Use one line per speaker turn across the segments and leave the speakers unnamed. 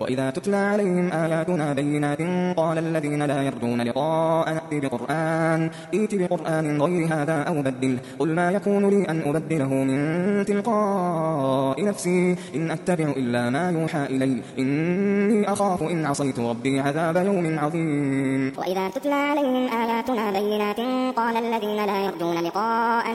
وإذا تتلى عليهم آياتنا بينات قال الذين لا يرجون لقاء ائت بقرآن غير هذا أو بدله قل ما يكون لي أن أبدله من تلقاء نفسي إن أتبع إلا ما يوحى إلي إني أخاف إن عصيت ربي عذاب يوم عظيم.
وإذا تتلى عليهم آياتنا بينات قال الذين لا يرجون لقاء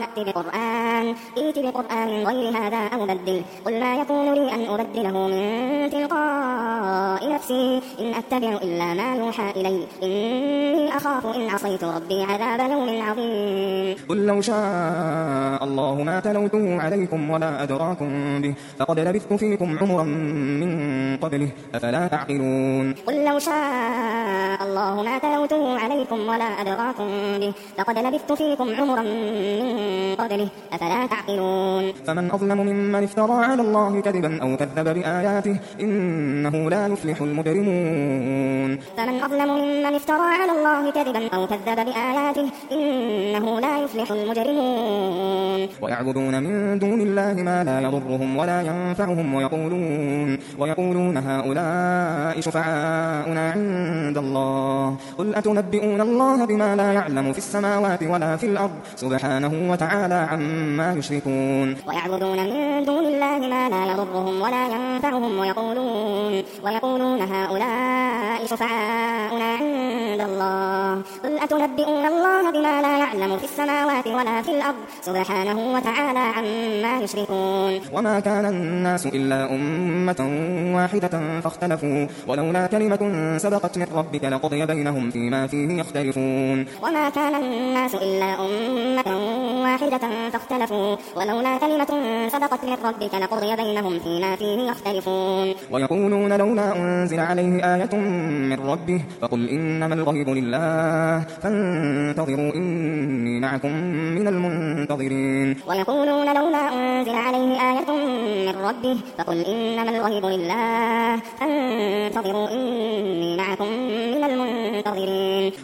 ائت بقرآن غير هذا أو بدله قل ما يكون لي أن أبدله من تلقاء نفسي إن أتبع إلا ما يوحى إلي إني أخاف إن عصيت ربي عذاب يوم عظيم.
قل لو شاء الله ما تلوته عليكم ولا أدراكم به فقد لبثت فيكم عمرا من قبله أفلا تعقلون.
قل لو شاء الله ما تلوته عليكم ولا أدراكم به فقد لبثت فيكم عمرا من قبله أفلا تعقلون.
فمن أظلم ممن افترى على الله كذبا أو كذب بآياته إنه لا يفلح المجرمون.
فمن أظلم ممن افترى على الله كذبا أو كذب بآياته إنه لا يفلح المجرمون.
ويعبدون من دون الله ما لا يضرهم ولا ينفعهم ويقولون هؤلاء شفعاؤنا عند الله قل أتنبئون الله بما لا يعلم في السماوات ولا في الأرض سبحانه وتعالى عما يشركون.
ويعبدون من دون الله ما لا يضرهم ولا ينفعهم ويقولون هؤلاء شفعاؤنا عند الله قل أتنبئون الله بما لا يعلم في السماوات ولا في الأرض سبحانه وتعالى عما يشركون.
وما كان الناس إلا أمة واحدة فاختلفوا ولولا كلمة سبقت من ربك لقضي بينهم فيما فيه يختلفون.
وما كان الناس إلا أمة واحدة فاختلفوا ولولا كلمة سبقت من ربك لقضي بينهم فيما فيه يختلفون.
ويقولون لولا أنزل عليه آية من ربه فقل إنما الغيب لله فانتظروا إني معكم من المنتظرين.
ويقولون لولا أنزل عليه آية من ربه فقل إنما الغيب لله فانتظروا إني معكم من المنتظرين.